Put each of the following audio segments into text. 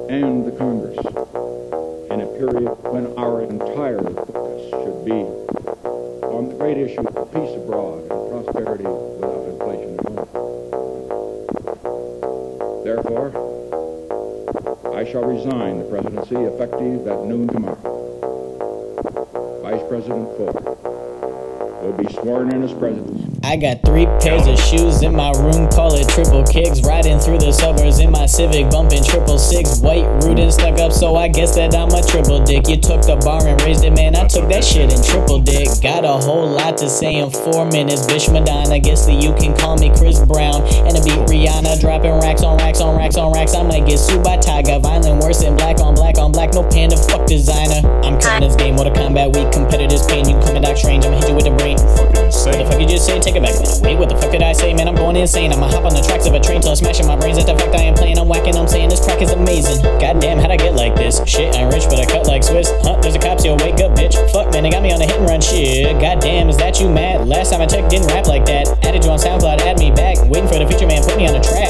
and the Congress in a period when our entire focus should be on the great issue of peace abroad and prosperity without inflation at home. Therefore, I shall resign the presidency effective at noon tomorrow. Vice President Ford will be sworn in as president. I got 3 pairs of shoes in my room, call it triple kicks. Riding through the suburbs in my Civic, bumping 666. White, rude and stuck up, so I guess that I'm a triple dick. You took the bar and raised it, man, I took that shit and triple dick. Got a whole lot to say in 4 minutes, bitch Madonna. Guess that you can call me Chris Brown. And a beat Rihanna, dropping racks on racks on racks on racks. I might get sued by Tyga, violent worse than black on black on black. No panda, fuck designer. I'm cutting this game, Mortal Kombat weak, competitors pain. You can call me Doc Strange, I'ma hit you with the brain. What the fuck you just say? Take it back, man. Wait, what the fuck did I say? Man, I'm going insane. I'ma hop on the tracks of a train till I'm smashing my brains. At the fact I am playing, I'm whacking, I'm saying this crack is amazing. Goddamn, how'd I get like this? Shit, I'm rich, but I cut like Swiss. Huh, there's a cop, so wake up, bitch. Fuck, man, they got me on a hit and run shit. Goddamn, is that you mad? Last time I checked, didn't rap like that. Added you on SoundCloud, add me back. Waiting for the feature, man, put me on the track.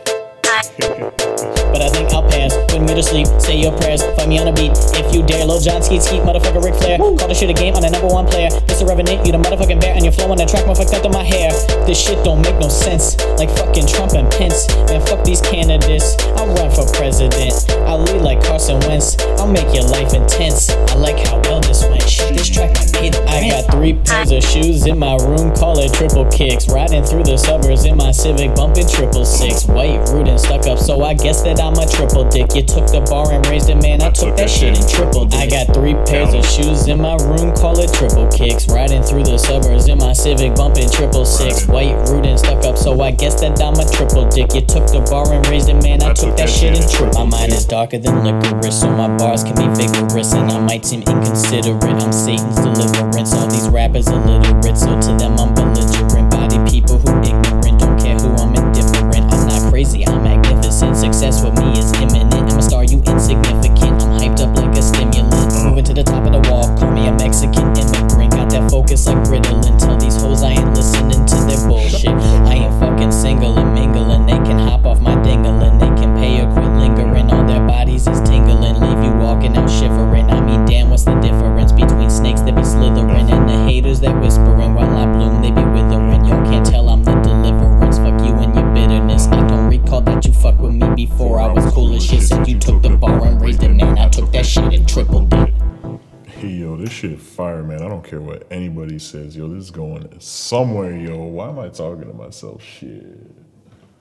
But I think I'll pass. Put me to sleep, say your prayers. Find me on a beat if you dare. Lil Jon Skeet Skeet, motherfucker Ric Flair. Call the shit a game, I'm the #1 player. Mr. Revenant, you the motherfucking bear. And your flow on the track, more fucked up than my hair. This shit don't make no sense. Like fucking Trump and Pence. Man, fuck these candidates. I'll run for president. I'll lead like Carson Wentz. I'll make your life intense. I like how well this went. Shit, this track might pay the rent. I got 3 pairs of shoes in my room, call it triple kicks. Riding through the suburbs in my Civic, bumping 666. White, rude and stuck up, so I guess that I'm a triple dick. You took the bar and raised it, man, I took that shit and tripled it. I got 3 pairs of shoes in my room, call it triple kicks. Riding through the suburbs in my Civic, bumping 666. White, rude and stuck up, so I guess that I'm a triple dick. You took the bar and raised it, man, I took that shit and tripled it. My mind is darker than licorice, so my bars can be vigorous. And I might seem inconsiderate, I'm Satan's deliverance. All these rappers illiterate, so to them I'm belligerent. Body people who ignorant, don't care who I'm indifferent. I'm not crazy, I'm magnificent. Success with me is imminent. I'm a star, you insignificant. I'm hyped up like a stimulant. Moving to the top of the wall, call me a Mexican immigrant. Got that focus like Ritalin. Tell these hoes I ain't listening to their bullshit. I ain't fucking single and mingling. They can hop off my dingling. They can pay or quit lingering. All their bodies is tingling. Leave you walking out shivering. I mean, damn, what's the difference between snakes that be slithering and the haters that whispering? While I bloom, they be withering. Y'all can't tell I'm the deliverance. Fuck you and your bitterness. I don't recall that you fucked with me before. I was cool as shit. Said you took the bar and raised it, man. I took that shit and tripled it. Hey, yo, this shit fire, man. I don't care what anybody says. Yo, this is going somewhere, yo. Why am I talking to myself? Shit.